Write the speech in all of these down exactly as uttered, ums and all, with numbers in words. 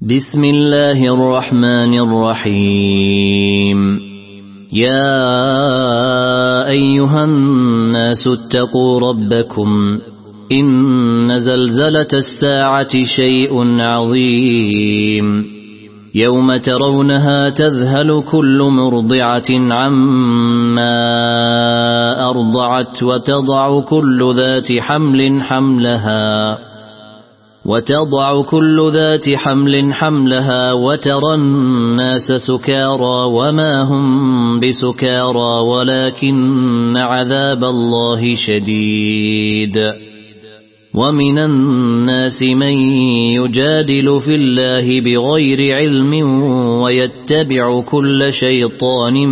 بسم الله الرحمن الرحيم. يا أيها الناس اتقوا ربكم إن زلزلة الساعة شيء عظيم يوم ترونها تذهل كل مرضعة عما أرضعت وتضع كل ذات حمل حملها وتضع كل ذات حمل حملها وترى الناس سكارى وما هم بسكارى ولكن عذاب الله شديد. ومن الناس من يجادل في الله بغير علم ويتبع كل شيطان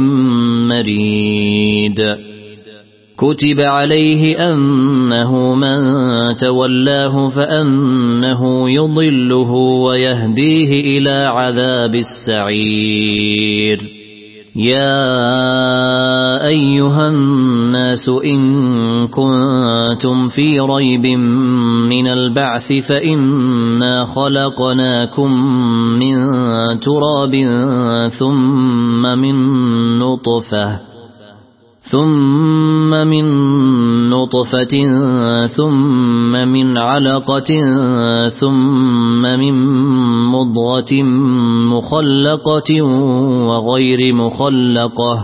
مريد. كتب عليه أنه من تولاه فأنه يضله ويهديه إلى عذاب السعير. يا أيها الناس إن كنتم في ريب من البعث فإنا خلقناكم من تراب ثم من نطفة ثم من نطفة ثم من علقة ثم من مضغة مخلقة وغير مخلقة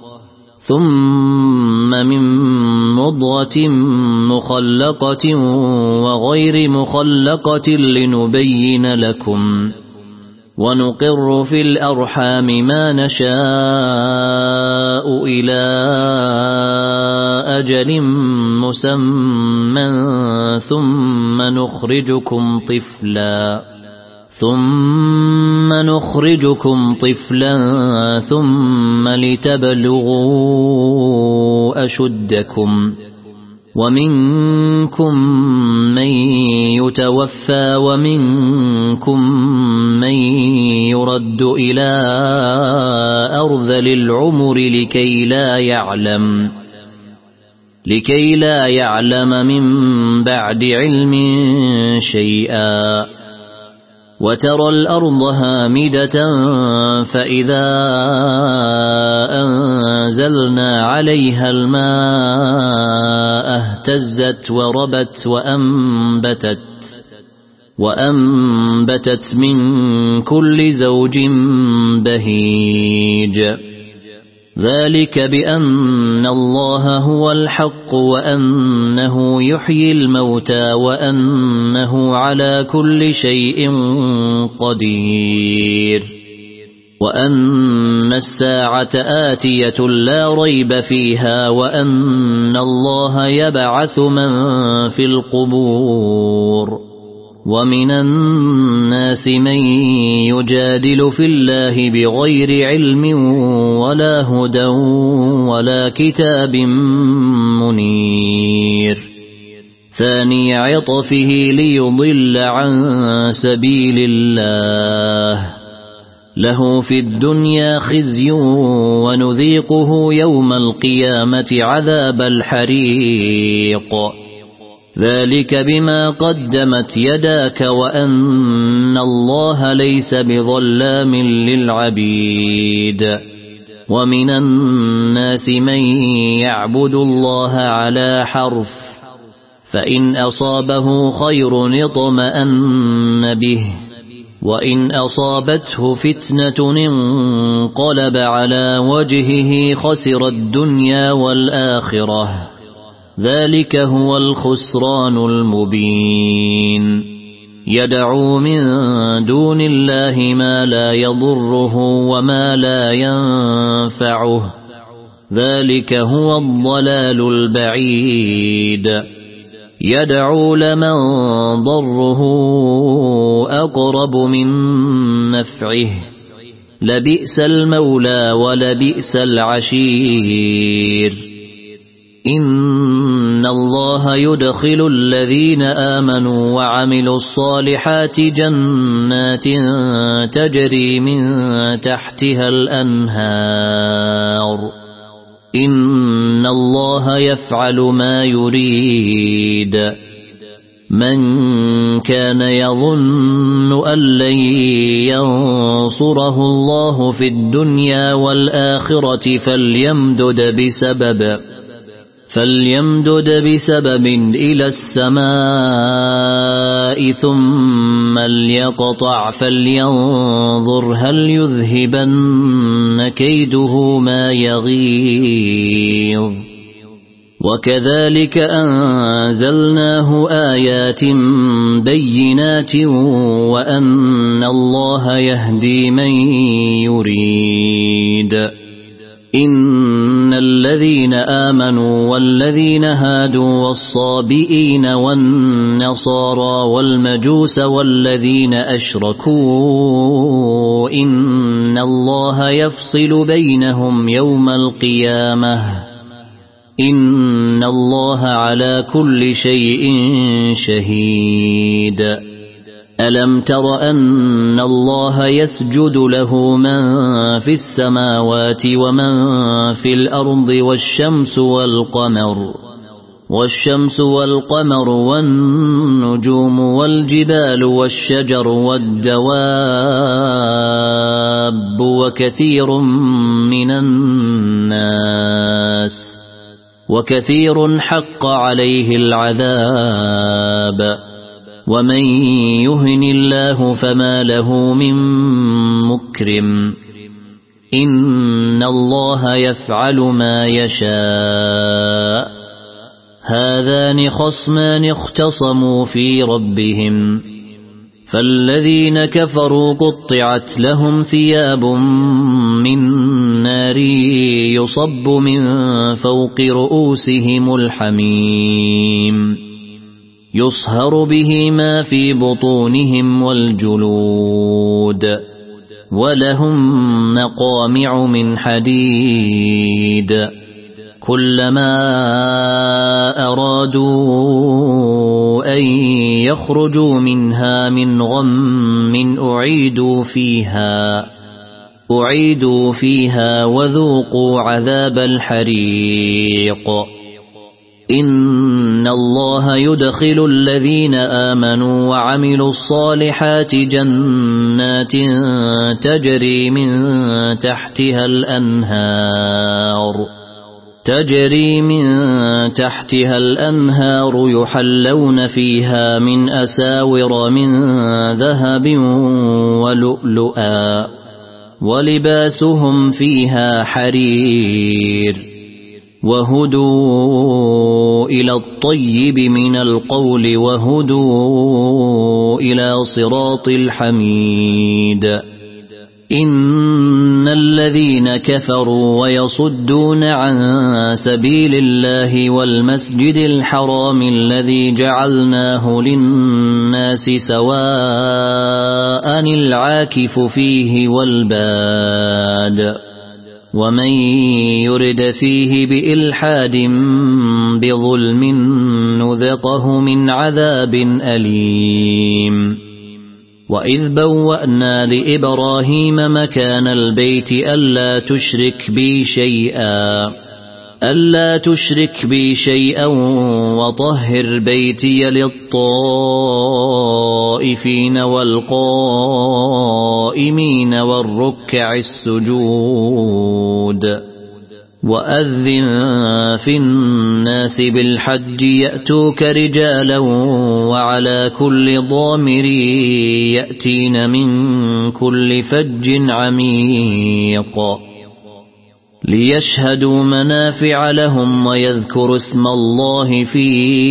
ثم من مضغة مخلقة وغير مخلقة لنبين لكم ونقر في الأرحام ما نشاء إلى أجل مسمى ثم نخرجكم طفلا ثم نخرجكم طفلا ثم لتبلغوا أشدكم ومنكم من يتوفى ومنكم من يرد إلى أرذل العمر لكي لا يعلم لكي لا يعلم من بعد علم شيئا. وترى الأرض هامدة فإذا أنزلنا عليها الماء اهتزت وربت وأنبتت وأنبتت من كل زوج بهيج. ذلك بأن الله هو الحق وأنه يحيي الموتى وأنه على كل شيء قدير وأن الساعة آتية لا ريب فيها وأن الله يبعث من في القبور. ومن الناس من يجادل في الله بغير علم ولا هدى ولا كتاب منير. ثاني عطفه ليضل عن سبيل الله له في الدنيا خزي ونذيقه يوم القيامة عذاب الحريق. ذلك بما قدمت يداك وأن الله ليس بظلام للعبيد. ومن الناس من يعبد الله على حرف فإن أصابه خير اطمأن به وإن أصابته فتنة انقلب على وجهه خسر الدنيا والآخرة. ذلك هو الخسران المبين. يدعو من دون الله ما لا يضره وما لا ينفعه. ذلك هو الضلال البعيد. يدعو لمن ضره أقرب من نفعه لبئس المولى ولبئس العشير. إن الله يدخل الذين آمنوا وعملوا الصالحات جنات تجري من تحتها الأنهار. إن الله يفعل ما يريد. من كان يظن أن لن ينصره الله في الدنيا والآخرة فليمدد بسبب فليمدد بسبب إلى السماء ثم ليقطع فلينظر هل يذهبن كيده ما يغيظ وكذلك أنزلناه آيات بينات وأن الله يهدي من يريد إن الذين آمنوا والذين هادوا والصابئين والنصارى والمجوس والذين أشركوا إن الله يفصل بينهم يوم القيامة إن الله على كل شيء شهيد ألم تر أن الله يسجد له من في السماوات ومن في الأرض والشمس والقمر والشمس والقمر والنجوم والجبال والشجر والدواب وكثير من الناس وكثير حق عليه العذاب ومن يهن الله فما له من مكرم إن الله يفعل ما يشاء هذان خصمان اختصموا في ربهم فالذين كفروا قطعت لهم ثياب من نار يصب من فوق رؤوسهم الحميم يصهر به ما في بطونهم والجلود ولهم مقامع من حديد كلما أرادوا أن يخرجوا منها من غم أعيدوا فيها أعيدوا فيها وذوقوا عذاب الحريق إن الله يدخل الذين آمنوا وعملوا الصالحات جنات تجري من تحتها الأنهار تجري من تحتها الأنهار يحلون فيها من أساور من ذهب ولؤلؤا ولباسهم فيها حرير وهدوا إلى الطيب من القول وهدوا إلى صراط الحميد إن الذين كفروا ويصدون عن سبيل الله والمسجد الحرام الذي جعلناه للناس سواء العاكف فيه والباد ومن يرد فيه بإلحاد بظلم نذقه من عذاب أليم وإذ بوأنا لإبراهيم مكان البيت ألا تشرك بي شيئا ألا تشرك بي شيئا وطهر بيتي للطائفين والقائمين والركع السجود وأذن في الناس بالحج يأتوك رجالا وعلى كل ضامر يأتين من كل فج عميق ليشهدوا منافع لهم ويذكروا اسم الله في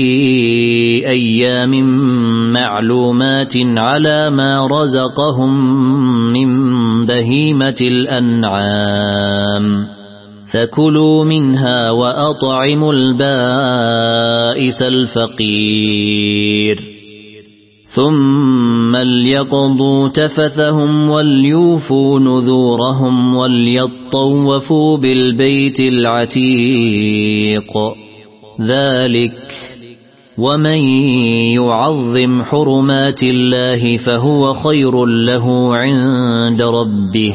أيام معلومات على ما رزقهم من بهيمة الأنعام فكلوا منها وأطعموا البائس الفقير ثم ليقضوا تفثهم وليوفوا نذورهم وليطوفوا بالبيت العتيق ذلك ومن يعظم حرمات الله فهو خير له عند ربه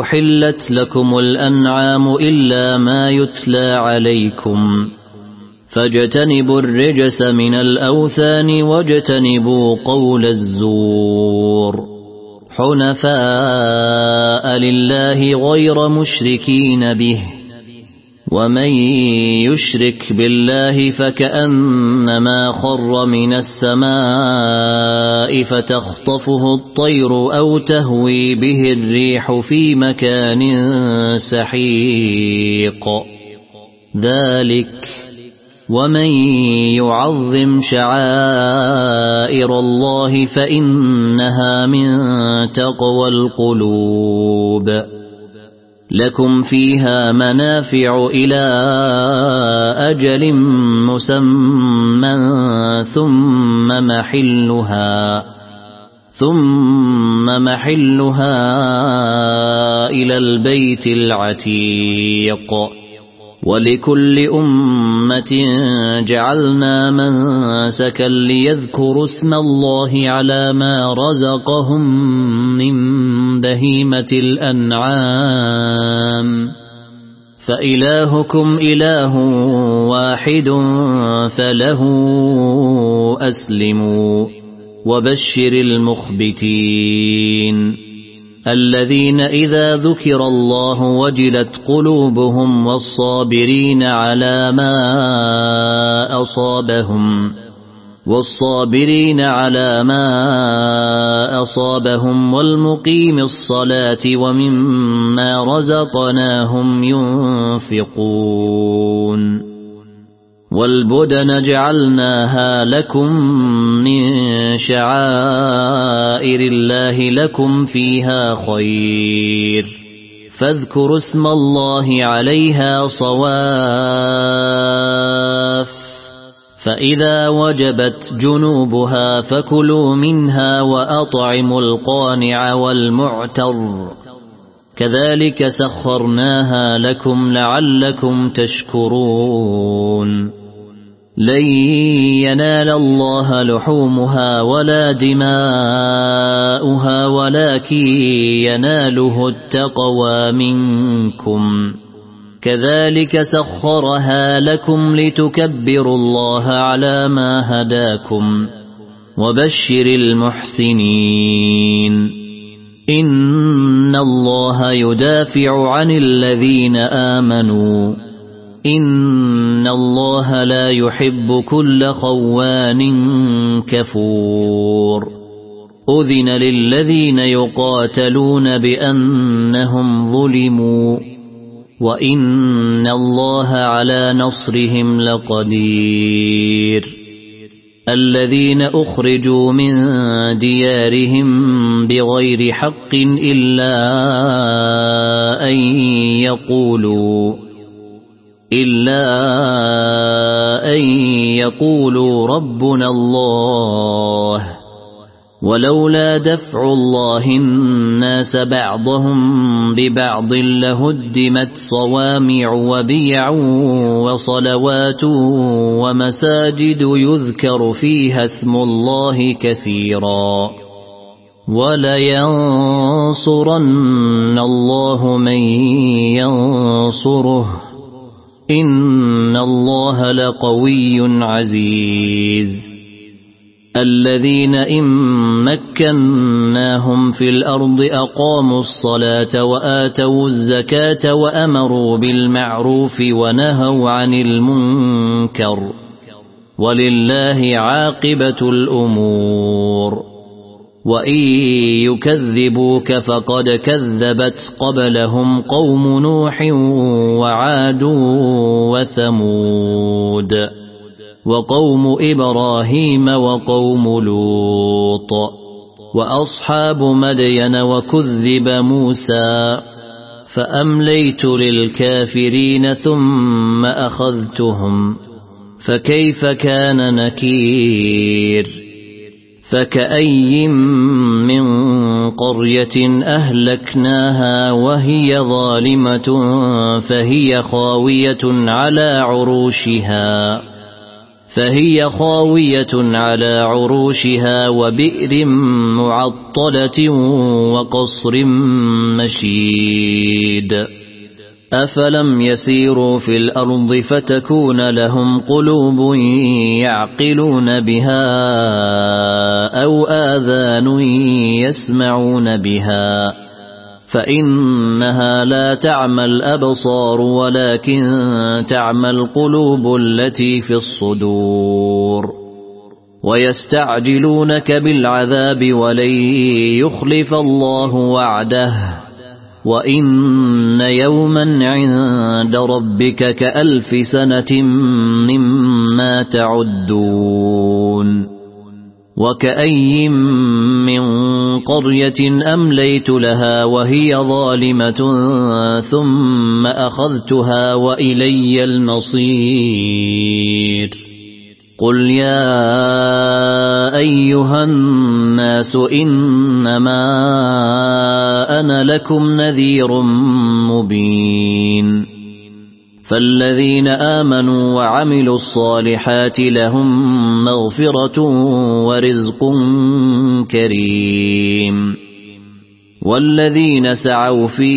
وأحلت لكم الأنعام إلا ما يتلى عليكم فاجتنبوا الرجس من الأوثان واجتنبوا قول الزور حنفاء لله غير مشركين به ومن يشرك بالله فكأنما خر من السماء فتخطفه الطير أو تهوي به الريح في مكان سحيق ذلك ومن يعظم شعائر الله فإنها من تقوى القلوب لكم فيها منافع إلى أجل مسمى ثم محلها ثم محلها إلى البيت العتيق ولكل أمة جعلنا منسكا ليذكروا اسم الله على ما رزقهم من بهيمة الأنعام فإلهكم إله واحد فله أسلموا وبشر المخبتين الذين إذا ذكر الله وجلت قلوبهم والصابرين على ما أصابهم والصابرين على ما أصابهم والمقيم الصلاة ومما رزقناهم ينفقون والبدن جعلناها لكم من شعائر الله لكم فيها خير فاذكروا اسم الله عليها صواف فإذا وجبت جنوبها فكلوا منها وأطعموا القانع والمعتر كذلك سخرناها لكم لعلكم تشكرون لن ينال الله لحومها ولا دماؤها ولكن يناله التقوى منكم كذلك سخرها لكم لتكبروا الله على ما هداكم وبشر المحسنين إن الله يدافع عن الذين آمنوا إن الله لا يحب كل خوان كفور أذن للذين يقاتلون بأنهم ظلموا وإن الله على نصرهم لقدير الذين أخرجوا من ديارهم بغير حق إلا أن يقولوا إلا أن يقولوا ربنا الله ولولا دفع الله الناس بعضهم ببعض لهدمت صوامع وبيع وصلوات ومساجد يذكر فيها اسم الله كثيرا ولينصرن الله من ينصره إن الله لقوي عزيز الذين إن مكناهم في الأرض أقاموا الصلاة وآتوا الزكاة وأمروا بالمعروف ونهوا عن المنكر ولله عاقبة الأمور وإن يكذبوك فقد كذبت قبلهم قوم نوح وعاد وثمود وقوم إبراهيم وقوم لوط وأصحاب مدين وكذب موسى فأمليت للكافرين ثم أخذتهم فكيف كان نكير فكأي من قرية أهلكناها وهي ظالمة فهي خاوية على عروشها فهي خاوية على عروشها وبئر معطلة وقصر مشيد أفلم يسيروا في الأرض فتكون لهم قلوب يعقلون بها أو آذان يسمعون بها فإنها لا تعمى الأبصار ولكن تعمى القلوب التي في الصدور ويستعجلونك بالعذاب ولن يخلف الله وعده وإن يوما عند ربك كألف سنة مما تعدون وكأي من قرية أمليت لها وهي ظالمة ثم أخذتها وإلي المصير قل يا أيها الناس إنما أنا لكم نذير مبين فالذين آمنوا وعملوا الصالحات لهم مغفرة ورزق كريم والذين سعوا في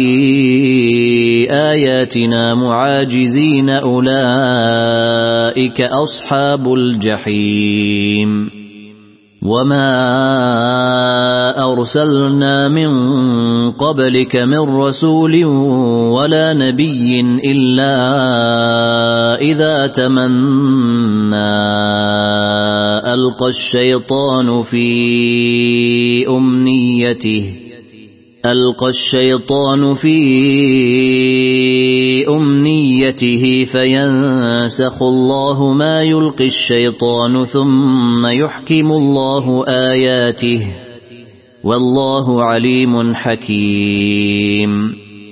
آياتنا معاجزين أولئك أصحاب الجحيم وما أرسلنا من قبلك من رسول ولا نبي إلا إذا تمنى ألقى الشيطان في أمنيته ألقى الشيطان في أمنيته فينسخ الله ما يلقي الشيطان ثم يحكم الله آياته والله عليم حكيم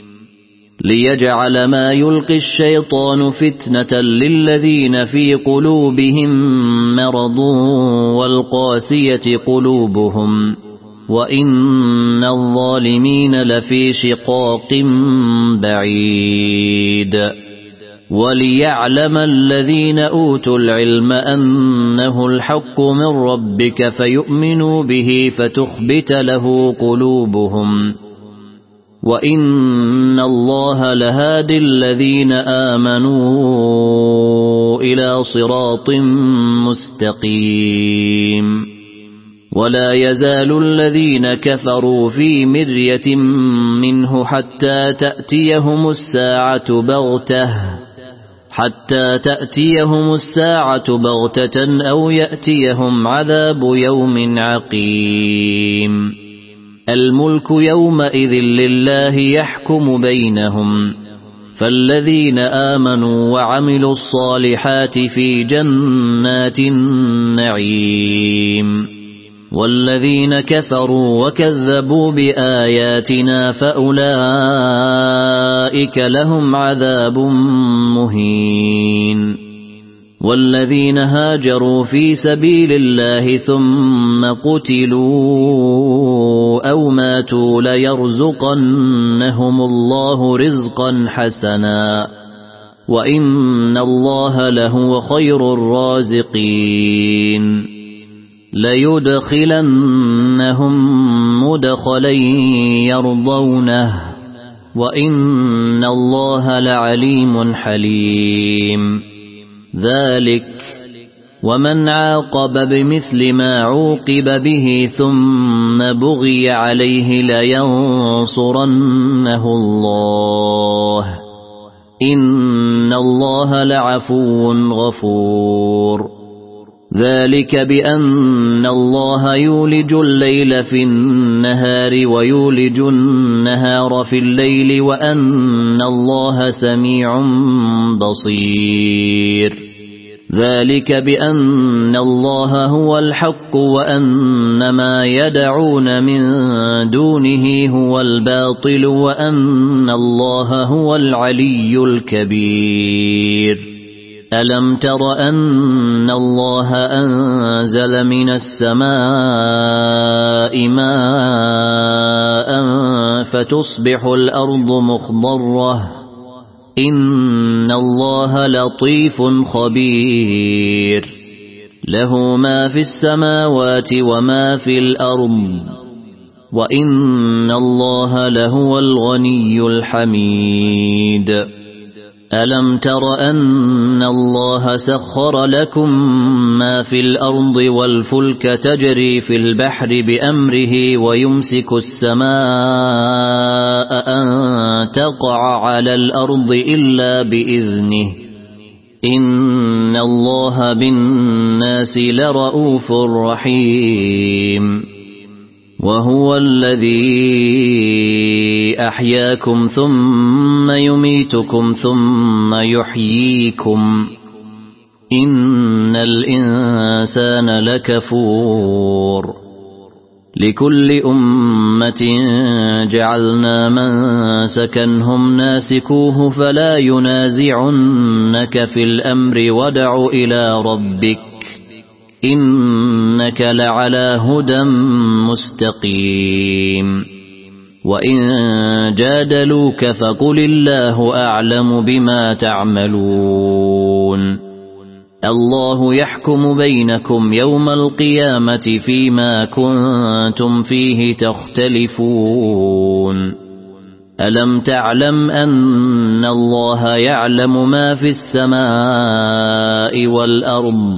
ليجعل ما يلقي الشيطان فتنة للذين في قلوبهم مرض والقاسية قلوبهم وإن الظالمين لفي شقاق بعيد وليعلم الذين أوتوا العلم أنه الحق من ربك فيؤمنوا به فتخبت له قلوبهم وإن الله لهادي الذين آمنوا إلى صراط مستقيم ولا يزال الذين كفروا في مرية منه حتى تأتيهم الساعة بغتة حتى تأتيهم الساعة بغتة أو يأتيهم عذاب يوم عقيم الملك يومئذ لله يحكم بينهم فالذين آمنوا وعملوا الصالحات في جنات النعيم والذين كفروا وكذبوا بآياتنا فأولئك لهم عذاب مهين والذين هاجروا في سبيل الله ثم قتلوا أو ماتوا ليرزقنهم الله رزقا حسنا وإن الله لهو خير الرازقين ليدخلنهم مدخلا يرضونه وإن الله لعليم حليم ذلك ومن عاقب بمثل ما عوقب به ثم بغي عليه لينصرنه الله إن الله لعفو غفور ذلك بأن الله يولج الليل في النهار ويولج النهار في الليل وأن الله سميع بصير ذلك بأن الله هو الحق وأن ما يدعون من دونه هو الباطل وأن الله هو العلي الكبير ألم تر أن الله أنزل من السماء ماء فتصبح الأرض مخضرة إن الله لطيف خبير له ما في السماوات وما في الأرض وإن الله لهو الغني الحميد ألم تر أن الله سخر لكم ما في الأرض والفلك تجري في البحر بأمره ويمسك السماء أن تقع على الأرض إلا بإذنه إن الله بالناس لرؤوف رحيم وهو الذي أحياكم ثم يميتكم ثم يحييكم إن الإنسان لكفور لكل أمة جعلنا منسكا هم ناسكوه فلا ينازعنك في الأمر وادع إلى ربك إنك لعلى هدى مستقيم وإن جادلوك فقل الله أعلم بما تعملون الله يحكم بينكم يوم القيامة فيما كنتم فيه تختلفون ألم تعلم أن الله يعلم ما في السماء والأرض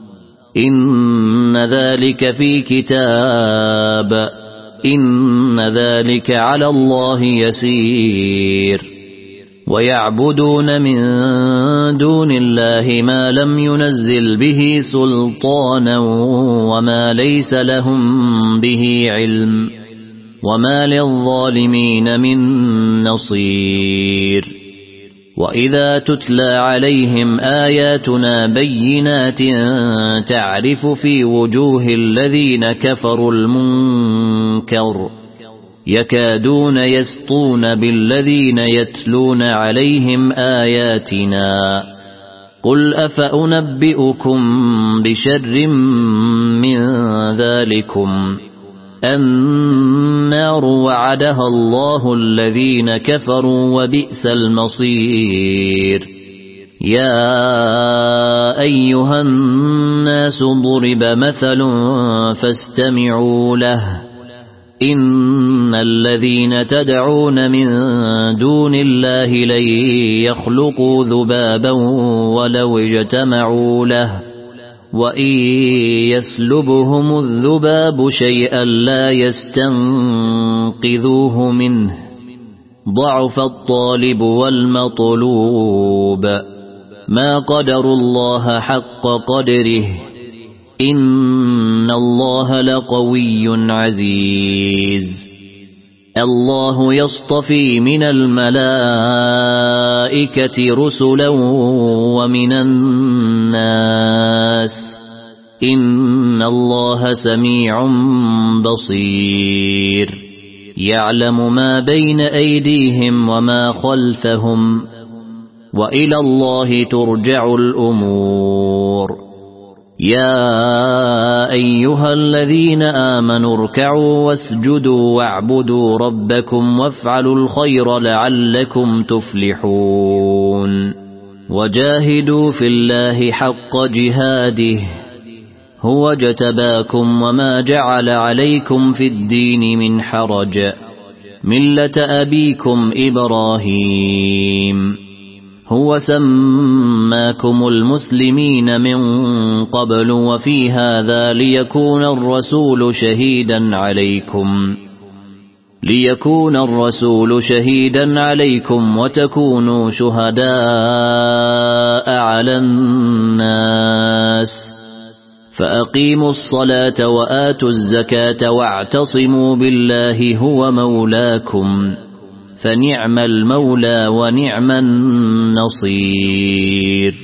إن ذلك في كتاب إن ذلك على الله يسير ويعبدون من دون الله ما لم ينزل به سلطانا وما ليس لهم به علم وما للظالمين من نصير وإذا تتلى عليهم آياتنا بينات تعرف في وجوه الذين كفروا المنكر يكادون يسطون بالذين يتلون عليهم آياتنا قل أفأنبئكم بشر من ذلكم النار وعدها الله الذين كفروا وبئس المصير يا أيها الناس ضرب مثل فاستمعوا له إن الذين تدعون من دون الله لن يخلقوا ذبابا ولو اجتمعوا له وإن يسلبهم الذباب شيئا لا يستنقذوه منه ضعف الطالب والمطلوب ما قدروا الله حق قدره إن الله لقوي عزيز الله يصطفي من الملائكة رسلا ومن الناس إن الله سميع بصير يعلم ما بين أيديهم وما خلفهم وإلى الله ترجع الأمور يا أيها الذين آمنوا اركعوا واسجدوا واعبدوا ربكم وافعلوا الخير لعلكم تفلحون وجاهدوا في الله حق جهاده هو اجتباكم وما جعل عليكم في الدين من حرج ملة أبيكم إبراهيم هو سماكم المسلمين من قبل وفي هذا ليكون الرسول شهيدا عليكم ليكون الرسول شهيدا عليكم وتكونوا شهداء على الناس فأقيموا الصلاة وآتوا الزكاة واعتصموا بالله هو مولاكم فنعم المولى ونعم النصير